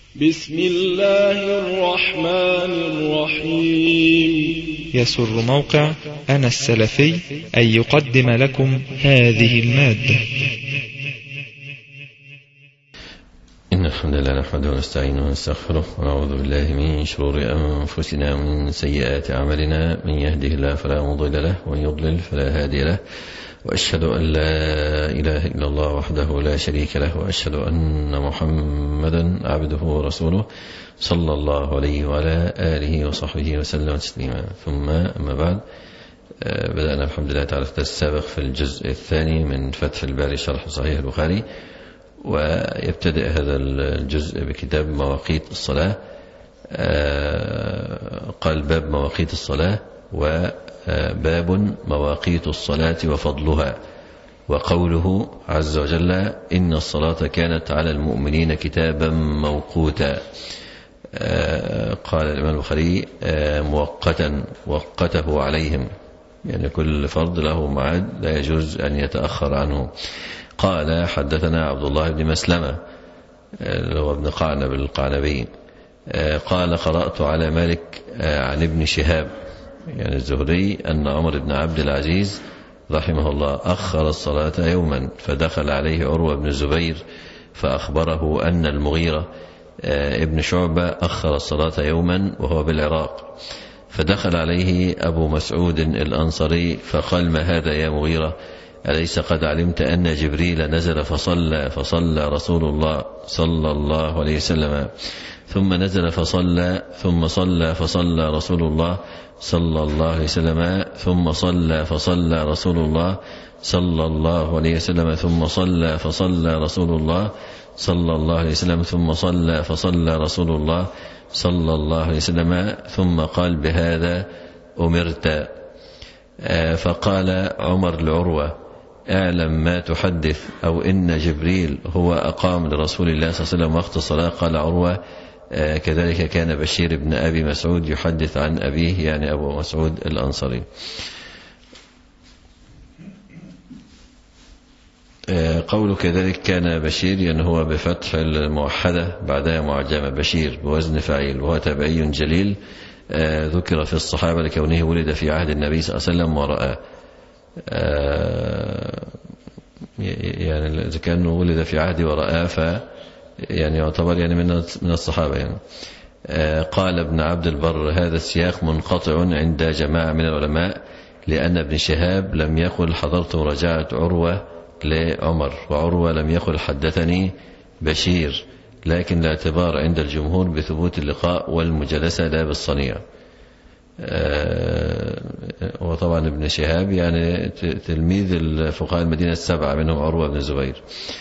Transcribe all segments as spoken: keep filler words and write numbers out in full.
بسم الله الرحمن الرحيم. يسر موقع أنا السلفي أن يقدم لكم هذه المادة. إن الحمد لله نحمده ونستعينه ونستغفره ونعوذ بالله من شرور أنفسنا ومن سيئات أعمالنا، من يهده الله فلا مضل له ومن يضلل فلا هادي له، وأشهد أن لا إله إلا الله وحده لا شريك له، وأشهد أن محمدا عبده ورسوله صلى الله عليه وعلى آله وصحبه وسلم تسليما. ثم أما بعد، بدأنا الحمد لله تعالى في الدرس السابق في الجزء الثاني من فتح الباري شرح صحيح البخاري، ويبتدئ هذا الجزء بكتاب مواقيت الصلاة. قال باب مواقيت الصلاة، وباب مواقيت الصلاة وفضلها، وقوله عز وجل إن الصلاة كانت على المؤمنين كتابا موقوتا. قال الإمام البخاري موقتا وقته عليهم، يعني كل فرض له ميعاد لا يجوز أن يتأخر عنه. قال حدثنا عبد الله بن مسلمة اللي هو ابن قعنب القعنبي قال قرأت على مالك عن ابن شهاب يعني الزهري أن عمر بن عبد العزيز رحمه الله أخر الصلاة يوما، فدخل عليه عروة بن الزبير فأخبره أن المغيرة ابن شعبة أخر الصلاة يوما وهو بالعراق، فدخل عليه أبو مسعود الأنصاري فقال ما هذا يا مغيرة؟ أليس قد علمت أن جبريل نزل فصلى فصلى رسول الله صلى الله عليه وسلم، ثم نزل فصلى ثم صلى فصلى رسول الله صلى الله عليه وسلم، ثم صلى فصلى رسول الله صلى الله عليه وسلم، ثم صلى فصلى رسول الله صلى الله عليه وسلم، ثم صلى فصلى رسول الله صلى الله عليه وسلم، ثم قال بهذا أمرت. فقال عمر لعروة اعلم ما تحدث، أو إن جبريل هو أقام لرسول الله صلى الله عليه وسلم وقت الصلاة. قال عروة كذلك كان بشير بن أبي مسعود يحدث عن أبيه يعني أبو مسعود الأنصاري. قوله كذلك كان بشير يعني هو بفتح الموحدة بعدها معجمة، بشير بوزن فعيل، وهو تابعي جليل ذكر في الصحابة لكونه ولد في عهد النبي صلى الله عليه وسلم ورآه، يعني إذا كان ولد في عهد ورآه ف يعني يعتبر يعني من من الصحابة يعني. قال ابن عبد البر هذا السياق منقطع عند جماعة من العلماء، لأن ابن شهاب لم يقل حضرت مراجعة عروة لعمر، وعروة لم يقل حدثني بشير، لكن الاعتبار عند الجمهور بثبوت اللقاء والمجالسة لا بالصنيع. وطبعا ابن شهاب يعني تلميذ الفقهاء المدينة السبعة منهم عروة بن الزبير.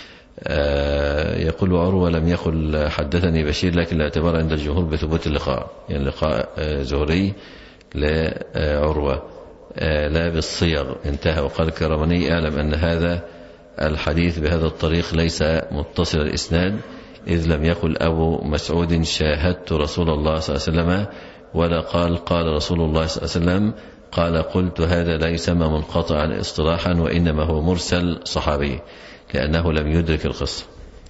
يقول عروة لم يقل حدثني بشير، لكن الاعتبار عند الجمهور بثبوت اللقاء، يعني لقاء زهري لعروة لا بالصيغ. انتهى. وقال الكرماني اعلم أن هذا الحديث بهذا الطريق ليس متصل الإسناد، إذ لم يقل أبو مسعود شاهدت رسول الله صلى الله عليه وسلم، ولا قال قال رسول الله صلى الله عليه وسلم. قال قلت هذا لا يسمى منقطعا اصطلاحا، وإنما هو مرسل صحابي لأنه لم يدرك القصة.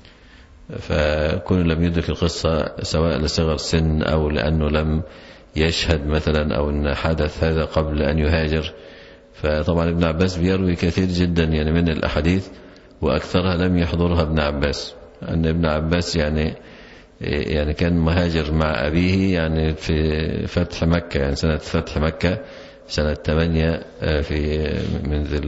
فكون لم يدرك القصة سواء لصغر سن أو لأنه لم يشهد مثلا، أو أن حدث هذا قبل أن يهاجر. فطبعا ابن عباس بيروي كثير جدا يعني من الأحاديث، وأكثرها لم يحضرها ابن عباس، أن ابن عباس يعني يعني كان مهاجر مع أبيه يعني في فتح مكة، يعني سنة فتح مكة سنة ثمانية في من ذي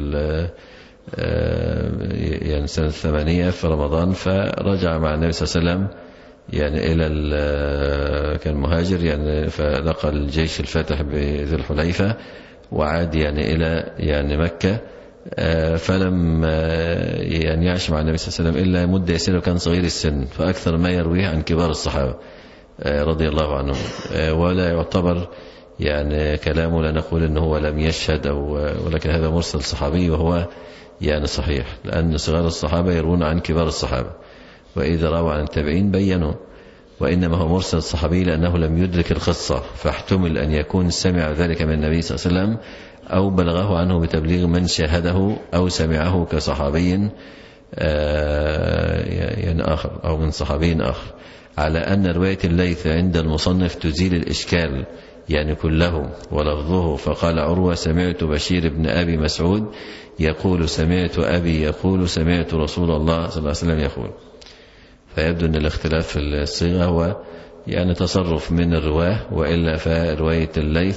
يعني سنة ثمانية في رمضان، فرجع مع النبي صلى الله عليه وسلم يعني إلى كان مهاجر يعني، فلقى الجيش الفاتح بذي الحليفة وعاد يعني إلى يعني مكة. فلم يعني يعيش مع النبي صلى الله عليه وسلم إلا مدة يسيرة، كان صغير السن، فأكثر ما يرويه عن كبار الصحابة رضي الله عنهم، ولا يعتبر يعني كلامه لا نقول إنه هو لم يشهد أو، ولكن هذا مرسل صحابي وهو يعني صحيح، لأن صغار الصحابة يروون عن كبار الصحابة، وإذا روى عن التابعين بينوا، وإنما هو مرسل صحابي لأنه لم يدرك القصة، فاحتمل أن يكون سمع ذلك من النبي صلى الله عليه وسلم أو بلغه عنه بتبليغ من شاهده أو سمعه كصحابي يعني آخر أو من صحابي آخر. على أن رواية الليث عند المصنف تزيل الإشكال يعني كله ولفظه. فقال عروة سمعت بشير بن أبي مسعود يقول سمعت أبي يقول سمعت رسول الله صلى الله عليه وسلم يقول. فيبدو أن الاختلاف في الصيغة هو يعني تصرف من الرواه، وإلا فرواية الليث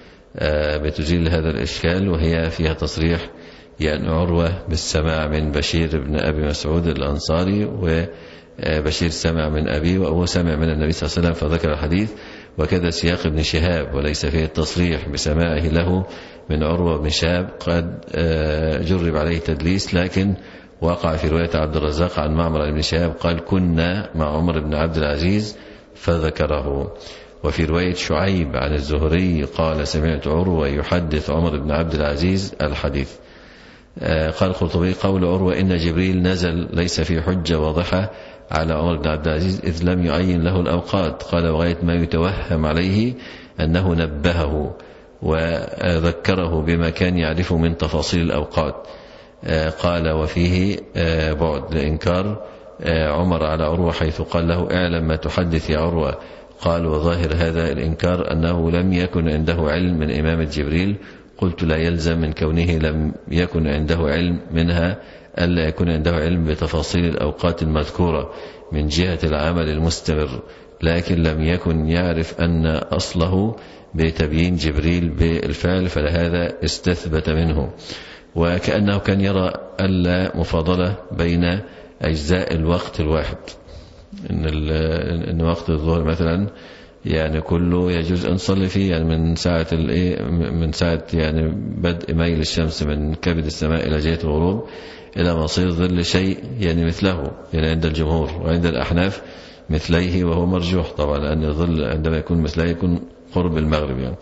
بتزيل هذا الإشكال، وهي فيها تصريح يعني عروة بالسماع من بشير بن أبي مسعود الأنصاري، وبشير سمع من أبي وأبوه سمع من النبي صلى الله عليه وسلم فذكر الحديث. وكذا سياق ابن شهاب وليس فيه التصريح بسماعه له من عروة بن شهاب، قد جرب عليه تدليس، لكن وقع في رواية عبد الرزاق عن معمر بن شهاب قال كنا مع عمر بن عبد العزيز فذكره. وفي رواية شعيب عن الزهري قال سمعت عروة يحدث عمر بن عبد العزيز الحديث. قال القرطبي قول عروة إن جبريل نزل ليس في حجة واضحة على عمر بن عبد العزيز إذ لم يعين له الأوقات. قال وغاية ما يتوهم عليه أنه نبهه وذكره بما كان يعرفه من تفاصيل الأوقات. قال وفيه بعد لإنكار عمر على عروة حيث قال له اعلم ما تحدث يا عروة. قال وظاهر هذا الإنكار أنه لم يكن عنده علم من إمامة جبريل. قلت لا يلزم من كونه لم يكن عنده علم منها ألا يكون عنده علم بتفاصيل الأوقات المذكورة من جهة العمل المستمر، لكن لم يكن يعرف أن أصله بتبيين جبريل بالفعل، فلهذا استثبت منه. وكأنه كان يرى ألا مفاضلة بين أجزاء الوقت الواحد، إن, إن وقت الظهر مثلا يعني كله يجوز أن نصلي فيه يعني من ساعة من ساعة يعني بدء ميل الشمس من كبد السماء إلى جهة الغروب إلى مصير ظل شيء يعني مثله يعني عند الجمهور، وعند الأحناف مثليه وهو مرجوح طبعا، لأن الظل عندما يكون مثله يكون قرب المغرب يعني.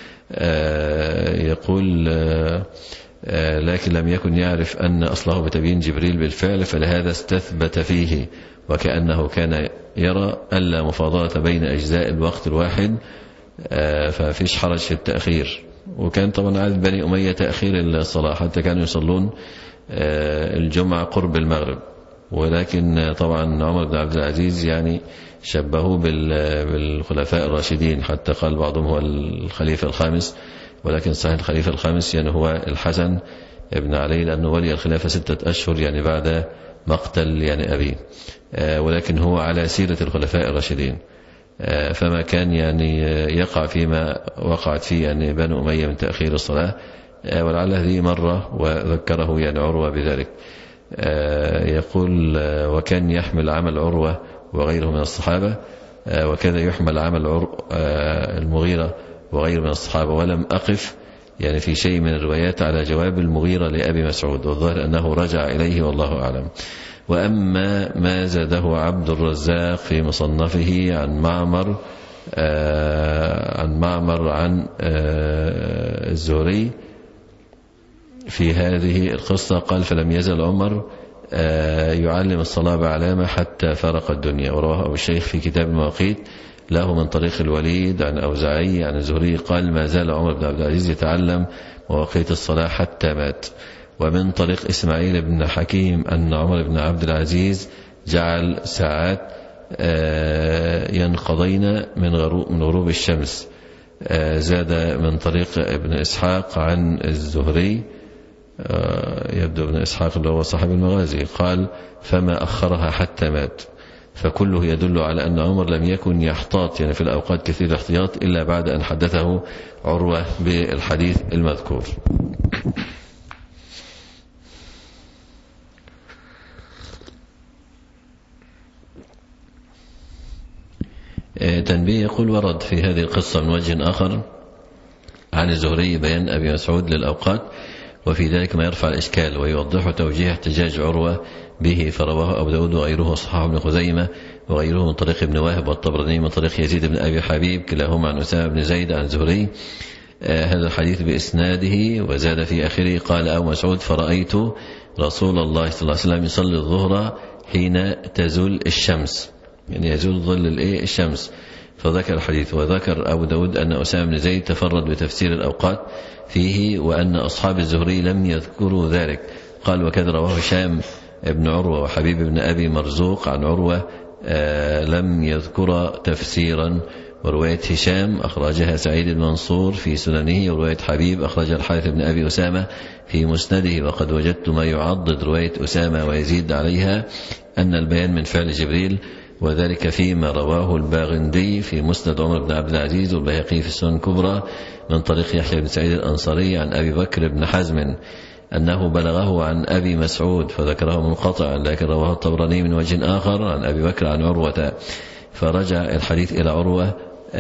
آه يقول آه آه لكن لم يكن يعرف أن أصله بتبيين جبريل بالفعل، فلهذا استثبت فيه، وكأنه كان يرى ألا مفاضلة بين أجزاء الوقت الواحد ففيش حرج في التأخير. وكان طبعا عادة بني أمية تأخير الصلاة، حتى كانوا يصلون الجمعة قرب المغرب، ولكن طبعا عمر بن عبد العزيز يعني شبهه بالخلفاء الراشدين، حتى قال بعضهم هو الخليفة الخامس، ولكن صحيح الخليفة الخامس يعني هو الحسن ابن علي، لأنه ولي الخلافة ستة أشهر يعني بعد مقتل يعني أبيه، ولكن هو على سيرة الخلفاء الراشدين، فما كان يعني يقع فيما وقعت فيه يعني بنو أمية من تأخير الصلاة، ولعل هذه مرة وذكره يعني عروة بذلك. يقول وكان يحمل عمل عروة وغيره من الصحابة، وكذا يحمل عمل المغيرة وغيره من الصحابة، ولم أقف يعني في شيء من الروايات على جواب المغيرة لأبي مسعود، والظاهر أنه رجع إليه والله أعلم. وأما ما زاده عبد الرزاق في مصنفه عن معمر آه عن معمر عن آه الزهري في هذه القصة قال فلم يزل عمر آه يعلم الصلاة بعلامة حتى فرق الدنيا. ورواه أبو الشيخ في كتاب المواقيت له من طريق الوليد عن أوزاعي عن الزهري قال ما زال عمر بن عبد العزيز يتعلم مواقيت الصلاة حتى مات. ومن طريق إسماعيل بن حكيم أن عمر بن عبد العزيز جعل ساعات ينقضين من غروب الشمس. زاد من طريق ابن إسحاق عن الزهري، يبدو ابن إسحاق اللي هو صاحب المغازي، قال فما أخرها حتى مات. فكله يدل على أن عمر لم يكن يحتاط يعني في الأوقات كثير الاحتياط إلا بعد أن حدثه عروة بالحديث المذكور. تنبيه يقول ورد في هذه القصة من وجه آخر عن الزهري بيان أبي مسعود للأوقات، وفي ذلك ما يرفع الإشكال ويوضح توجيه احتجاج عروة به، فرواه أبو داود وغيره وصححه ابن خزيمة وغيره من طريق ابن واهب والطبراني من طريق يزيد بن أبي حبيب كلاهما عن أسامة بن زيد عن الزهري آه هذا الحديث بإسناده. وزاد في آخره قال أبو مسعود فرأيت رسول الله صلى الله عليه وسلم يصلي الظهر حين تزول الشمس، يعني يزول ظل الايه الشمس، فذكر الحديث. وذكر أبو داود أن أسامة بن زيد تفرد بتفسير الأوقات فيه، وأن أصحاب الزهري لم يذكروا ذلك. قال وكذا رواه هشام ابن عروة وحبيب بن أبي مرزوق عن عروة لم يذكر تفسيرا. ورواية هشام أخرجها سعيد المنصور في سننه، ورواية حبيب أخرجها الحارث بن أبي أسامة في مسنده. وقد وجدت ما يعضد رواية أسامة ويزيد عليها أن البيان من فعل جبريل، وذلك فيما رواه الباغندي في مسند عمر بن عبد العزيز، والبيهقي في السنن الكبرى من طريق يحيى بن سعيد الأنصاري عن أبي بكر بن حزم أنه بلغه عن أبي مسعود فذكره منقطعا، لكن رواه الطبراني من وجه آخر عن أبي بكر عن عروة، فرجع الحديث إلى عروة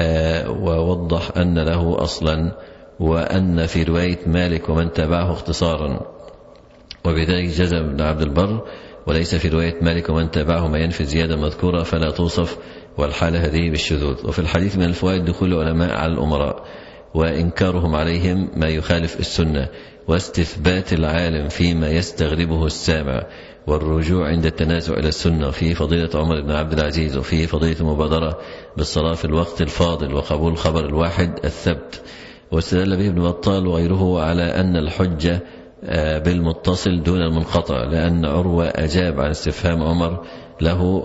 ووضح أن له أصلا، وأن في رواية مالك ومن تبعه اختصارا، وبذلك جزم ابن عبد البر وليس في رواية مالك ومن تبعه ما ينفي زيادة مذكورة فلا توصف، والحالة هذه بالشذوذ. وفي الحديث من الفوائد دخول العلماء على الأمراء وإنكارهم عليهم ما يخالف السنة، واستثبات العالم فيما يستغربه السامع، والرجوع عند التنازع إلى السنة، في فضيلة عمر بن عبد العزيز، وفي فضيلة المبادرة بالصلاة في الوقت الفاضل، وقبول خبر الواحد الثبت. واستدل به ابن بطال وغيره على أن الحجة بالمتصل دون المنقطع، لأن عروة أجاب عن استفهام عمر له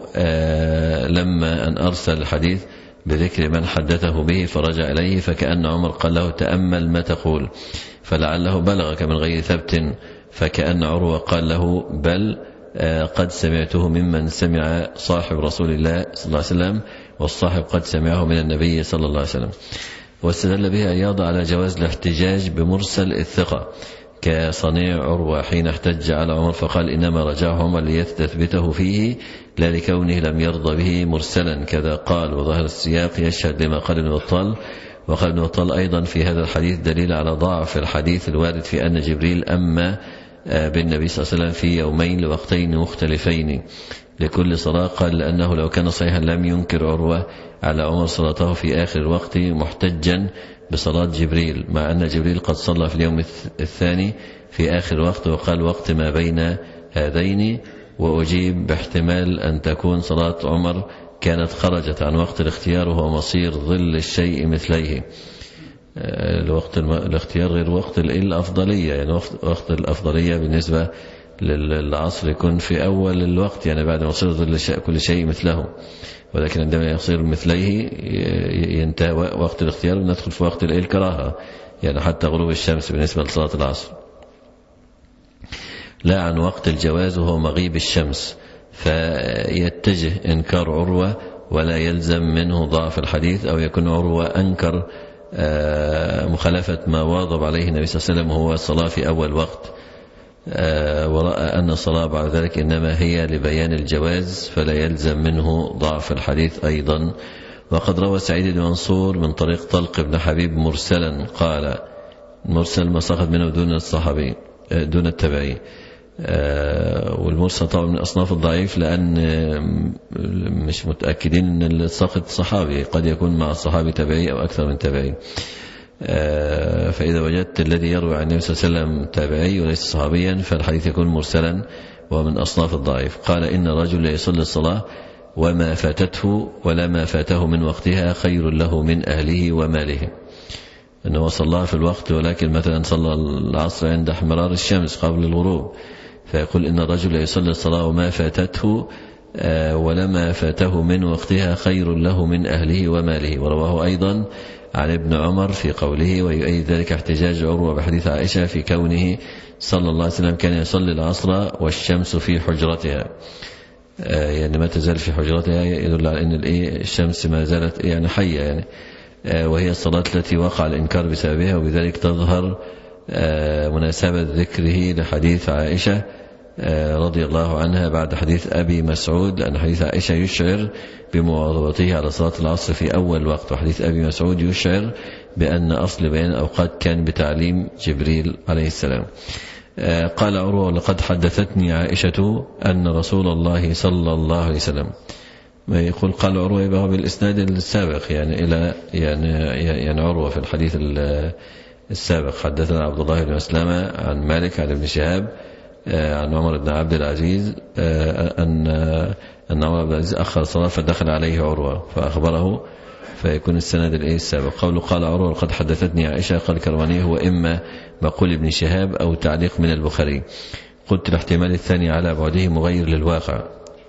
لما أن أرسل الحديث بذكر من حدثه به فرجع إليه، فكأن عمر قال له تأمل ما تقول، فلعله بلغك من غير ثبت، فكأن عروة قال له بل قد سمعته ممن سمع صاحب رسول الله صلى الله عليه وسلم، والصاحب قد سمعه من النبي صلى الله عليه وسلم. واستدل به عياض على جواز الاحتجاج بمرسل الثقة كصنيع عروة حين احتج على عمر فقال إنما رجعه عمر ليستثبته فيه لا لكونه لم يرضى به مرسلا كذا قال. وظهر السياق يشهد لما قال ابن بطال. وقال ابن بطال أيضا في هذا الحديث دليل على ضعف الحديث الوارد في أن جبريل أما بالنبي صلى الله عليه وسلم في يومين لوقتين مختلفين لكل صلاة، قال لأنه لو كان صحيحا لم ينكر عروة على عمر صلاته في آخر الوقت محتجا بصلاة جبريل، مع أن جبريل قد صلى في اليوم الثاني في آخر وقت وقال وقت ما بين هذين. وأجيب باحتمال أن تكون صلاة عمر كانت خرجت عن وقت الاختيار وهو مصير ظل الشيء مثليه. الوقت الاختيار غير وقت الأفضلية، يعني وقت الأفضلية بالنسبة للعصر يكون في أول الوقت، يعني بعد ما يصير ظل كل شيء مثله، ولكن عندما يصير مثليه ينتهي وقت الاختيار وندخل في وقت الكراهة، يعني حتى غروب الشمس بالنسبة لصلاة العصر، لا عن وقت الجواز وهو مغيب الشمس. فيتجه إنكار عروة ولا يلزم منه ضعف الحديث، أو يكون عروة أنكر مخالفة ما واظب عليه النبي صلى الله عليه وسلم وهو الصلاة في أول وقت، ورأى أن الصلاة بعد ذلك إنما هي لبيان الجواز فلا يلزم منه ضعف الحديث أيضا. وقد روى سعيد بن منصور من طريق طلق بن حبيب مرسلا قال مرسل ما سقط منه دون الصحابي دون التبعي، والمرسل طبعا من أصناف الضعيف لأن مش متأكدين أن الساقط صحابي، قد يكون مع الصحابي تبعي أو أكثر من تبعي. فإذا وجدت الذي يروي عن النبي صلى الله عليه وسلم تابعي وليس صحابيا فالحديث يكون مرسلا ومن أصناف الضعيف. قال إن رجل يصلي الصلاة وما فاتته ولا ما فاته من وقتها خير له من أهله وماله، أنه صلى في الوقت ولكن مثلا صلى العصر عند احمرار الشمس قبل الغروب، فيقول إن الرجل يصلي الصلاة وما فاتته ولما فاته من وقتها خير له من أهله وماله. ورواه أيضا عن ابن عمر في قوله ويؤيد ذلك احتجاج عروة بحديث عائشة في كونه صلى الله عليه وسلم كان يصلي العصر والشمس في حجرتها، يعني ما تزال في حجرتها، يدل على أن الشمس ما زالت يعني حية، يعني وهي الصلاة التي وقع الإنكار بسببها، وبذلك تظهر مناسبة ذكره لحديث عائشة رضي الله عنها بعد حديث أبي مسعود، لأن حديث عائشة يشعر بمواظبته على صلاة العصر في أول وقت، وحديث أبي مسعود يشعر بأن أصل بيان الأوقات كان بتعليم جبريل عليه السلام. قال عروة لقد حدثتني عائشة أن رسول الله صلى الله عليه وسلم، ما يقول قال عروة يبقى بالإسناد السابق يعني إلى يعني يعني عروة في الحديث السابق حدثنا عبد الله بن مسلمة عن مالك عن ابن شهاب عن عمر بن عبد العزيز أن أن عمر بن العزيز أخر الصلاة فدخل عليه عروة فأخبره، فيكون السند الإيه السابق. قوله قال عروة لقد حدثتني عائشة قال كرواني هو إما مقول ابن شهاب أو تعليق من البخاري. قلت الاحتمال الثاني على بعده مغير للواقع،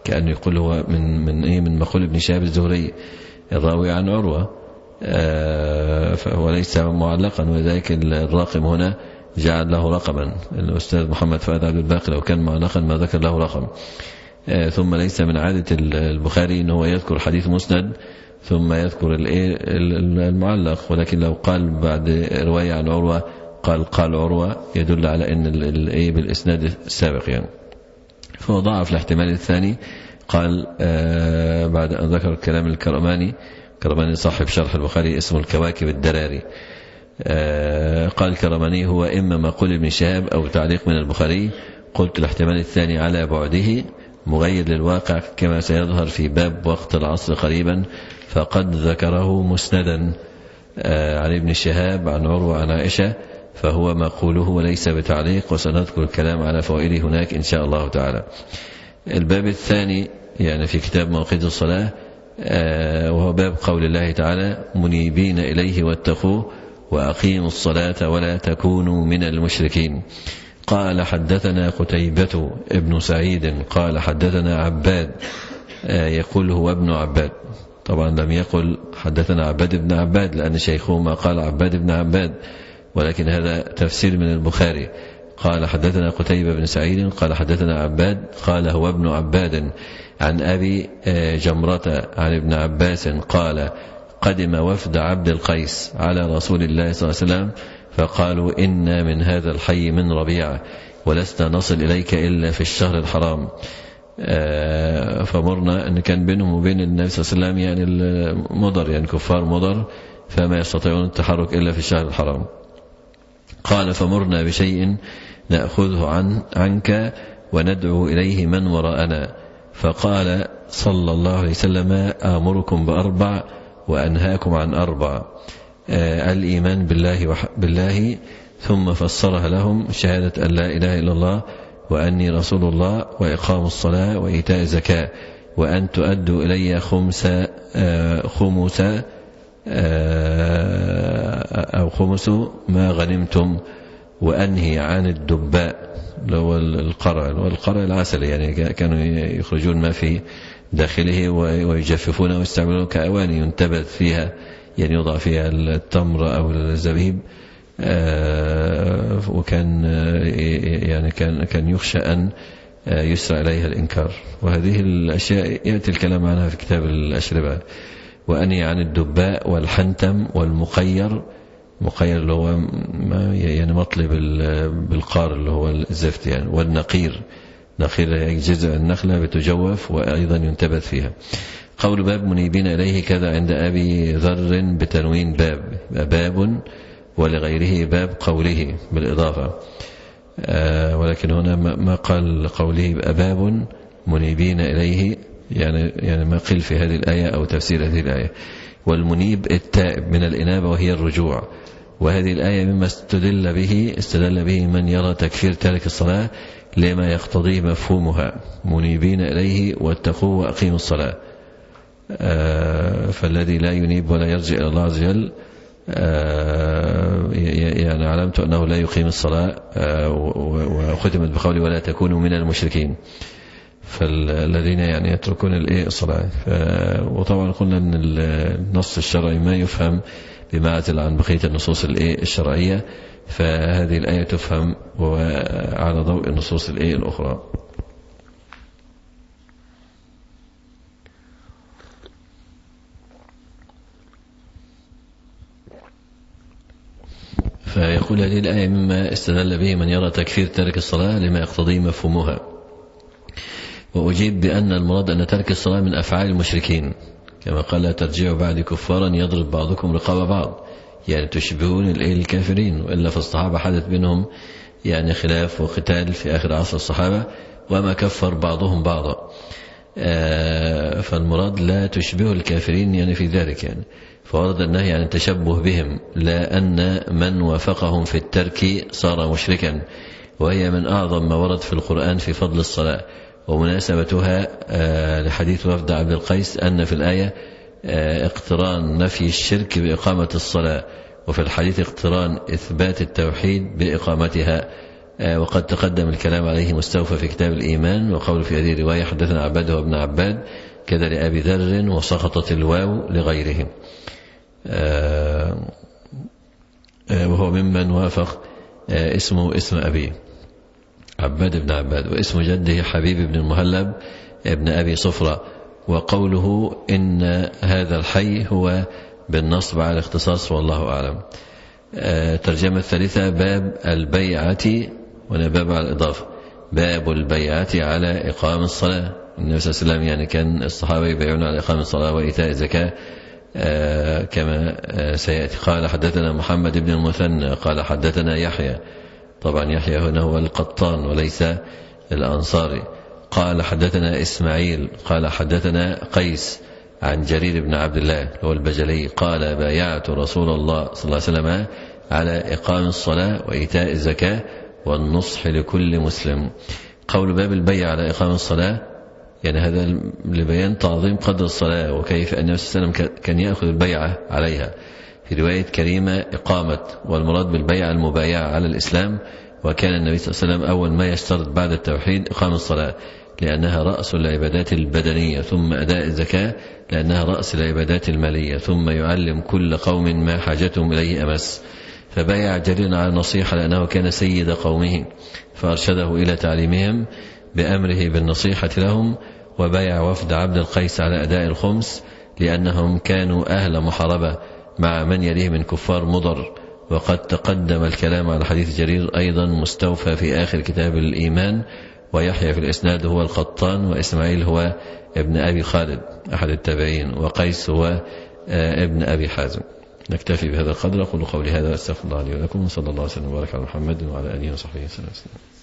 كأنه يقول هو من من إيه من مقول ابن شهاب الزهري الراوي عن عروة، فهو ليس معلقا، ولذلك الراقم هنا جعل له رقما. الأستاذ محمد فؤاد عبد الباقي لو كان معلقا ما ذكر له رقم. ثم ليس من عادة البخاري أنه يذكر حديث مسند ثم يذكر المعلق، ولكن لو قال بعد رواية عن عروة قال قال عروة يدل على أن الإيه بالإسناد السابق يعني. فهو ضعف الاحتمال الثاني. قال آه بعد أن ذكر كلام الكرماني، كرماني صاحب شرح البخاري اسمه الكواكب الدراري، آه قال الكرماني هو إما ما قل ابن شهاب أو تعليق من البخاري. قلت الاحتمال الثاني على بعده مغير للواقع كما سيظهر في باب وقت العصر قريبا، فقد ذكره مسندا آه عن ابن شهاب عن عروة عن عائشة، فهو مقوله وليس بتعليق، وسنذكر الكلام على فوائده هناك إن شاء الله تعالى. الباب الثاني يعني في كتاب مواقيت الصلاة، آه وهو باب قول الله تعالى منيبين إليه واتقوه وأقيموا الصلاة ولا تكونوا من المشركين. قال حدثنا قتيبة ابن سعيد قال حدثنا عباد، آه يقول هو ابن عباد، طبعا لم يقل حدثنا عباد بن عباد لأن شيخهما قال عباد بن عباد، ولكن هذا تفسير من البخاري. قال حدثنا قتيبة بن سعيد قال حدثنا عباد قال هو ابن عباد عن أبي جمرة عن ابن عباس قال قدم وفد عبد القيس على رسول الله صلى الله عليه وسلم فقالوا إنا من هذا الحي من ربيعة ولسنا نصل إليك إلا في الشهر الحرام. فمرنا أن كان بينهم وبين النبي صلى الله عليه وسلم يعني المضر، يعني كفار مضر، فما يستطيعون التحرك إلا في الشهر الحرام. قال فمرنا بشيء نأخذه عن عنك وندعو إليه من وراءنا. فقال صلى الله عليه وسلم آمركم بأربع وأنهاكم عن أربع، آه الإيمان بالله, بالله ثم فسرها لهم شهادة أن لا إله إلا الله وأني رسول الله وإقام الصلاة وإيتاء الزكاة وأن تؤدوا إلي خمس آه خمس أو خمس ما غنمتم وأنهي عن الدباء اللي هو القرع والقرع العسل، يعني كانوا يخرجون ما في داخله ويجففونه ويستعملونه كأواني ينتبذ فيها، يعني يوضع فيها التمر أو الزبيب، وكان يعني كان كان يخشى أن يسرع إليها الإنكار. وهذه الأشياء يأتي الكلام عنها في كتاب الأشربة. وأني عن الدباء والحنتم والمقير، مقير اللي هو يعني مطلب بالقار اللي هو الزفت يعني، والنقير، نقير جزء النخلة بتجوف وأيضا ينتبذ فيها. قول باب منيبين إليه كذا عند أبي ذر بتنوين باب باب، ولغيره باب قوله بالإضافة، آه ولكن هنا ما قال قوله باب منيبين إليه، يعني يعني ما قيل في هذه الآية أو تفسير هذه الآية. والمنيب التائب من الإنابة وهي الرجوع. وهذه الآية مما استدل به استدل به من يرى تكفير تارك الصلاة لما يقتضيه مفهومها منيبين إليه واتقوه وأقيموا الصلاة. آه فالذي لا ينيب ولا يرجع إلى الله عز وجل آه يعني علامته أنه لا يقيم الصلاة، آه وختمت بقوله ولا تكونوا من المشركين، فالذين يعني يتركون الصلاة. وطبعا قلنا أن النص الشرعي ما يفهم بمعزل عن بقية النصوص الشرعية، فهذه الآية تفهم على ضوء النصوص الأخرى. فيقول هذه الآية مما استدل به من يرى تكفير ترك الصلاة لما يقتضي مفهومها. وأجيب بأن المراد أن ترك الصلاة من أفعال المشركين، كما قال لا ترجعوا بعد كفارا يضرب بعضكم رقاب بعض، يعني تشبهون الكافرين. وإلا فالصحابة حدث بينهم يعني خلاف وقتال في آخر عصر الصحابة وما كفر بعضهم بعضا، فالمراد لا تشبه الكافرين يعني في ذلك يعني. فورد النهي عن التشبه بهم، لا أن من وافقهم في الترك صار مشركا، وهي من أعظم ما ورد في القرآن في فضل الصلاة. ومناسبتها لحديث وفد عبد القيس أن في الآية اقتران نفي الشرك بإقامة الصلاة، وفي الحديث اقتران إثبات التوحيد بإقامتها. وقد تقدم الكلام عليه مستوفى في كتاب الإيمان. وقول في هذه الرواية حدثنا عباد وابن عباد كذا لأبي ذر وسقطت الواو لغيرهم، وهو ممن وافق اسمه اسم أبيه عباد بن عباد، واسم جده حبيب بن المهلب ابن أبي صفرة. وقوله إن هذا الحي هو بالنصب على الاختصاص والله أعلم. ترجمة الثالثة باب البيعة، وأنا باب على الإضافة، باب البيعة على إقام الصلاة. النبي صلى الله عليه وسلم يعني كان الصحابة يبيعون على إقام الصلاة وإيتاء الزكاة كما سيأتي. قال حدثنا محمد بن المثنى قال حدثنا يحيى، طبعا يحيى هنا هو القطان وليس الأنصاري. قال حدثنا إسماعيل قال حدثنا قيس عن جرير بن عبد الله هو البجلي قال بايعت رسول الله صلى الله عليه وسلم على إقام الصلاة وإيتاء الزكاة والنصح لكل مسلم. قول باب البيع على إقام الصلاة يعني هذا لبيان تعظيم قدر الصلاة وكيف أن النبي صلى الله عليه وسلم كان يأخذ البيعة عليها. في رواية كريمة إقامة، والمراد بالبيعة المبايعة على الإسلام. وكان النبي صلى الله عليه وسلم أول ما يشترط بعد التوحيد إقام الصلاة لأنها رأس العبادات البدنية، ثم أداء الزكاة لأنها رأس العبادات المالية، ثم يعلم كل قوم ما حاجتهم إليه أمس. فبايع جرير على النصيحة لأنه كان سيد قومه فأرشده إلى تعليمهم بأمره بالنصيحة لهم. وبايع وفد عبد القيس على أداء الخمس لأنهم كانوا أهل محاربة مع من يليه من كفار مضر. وقد تقدم الكلام على حديث جرير أيضا مستوفى في آخر كتاب الإيمان. ويحيى في الإسناد هو القطان، وإسماعيل هو ابن أبي خالد أحد التابعين، وقيس هو ابن أبي حازم. نكتفي بهذا القدر. أقول قولي هذا أستغفر الله لي ولكم، وصلى الله وسلم وبارك على محمد وعلى آله وصحبه وسلم.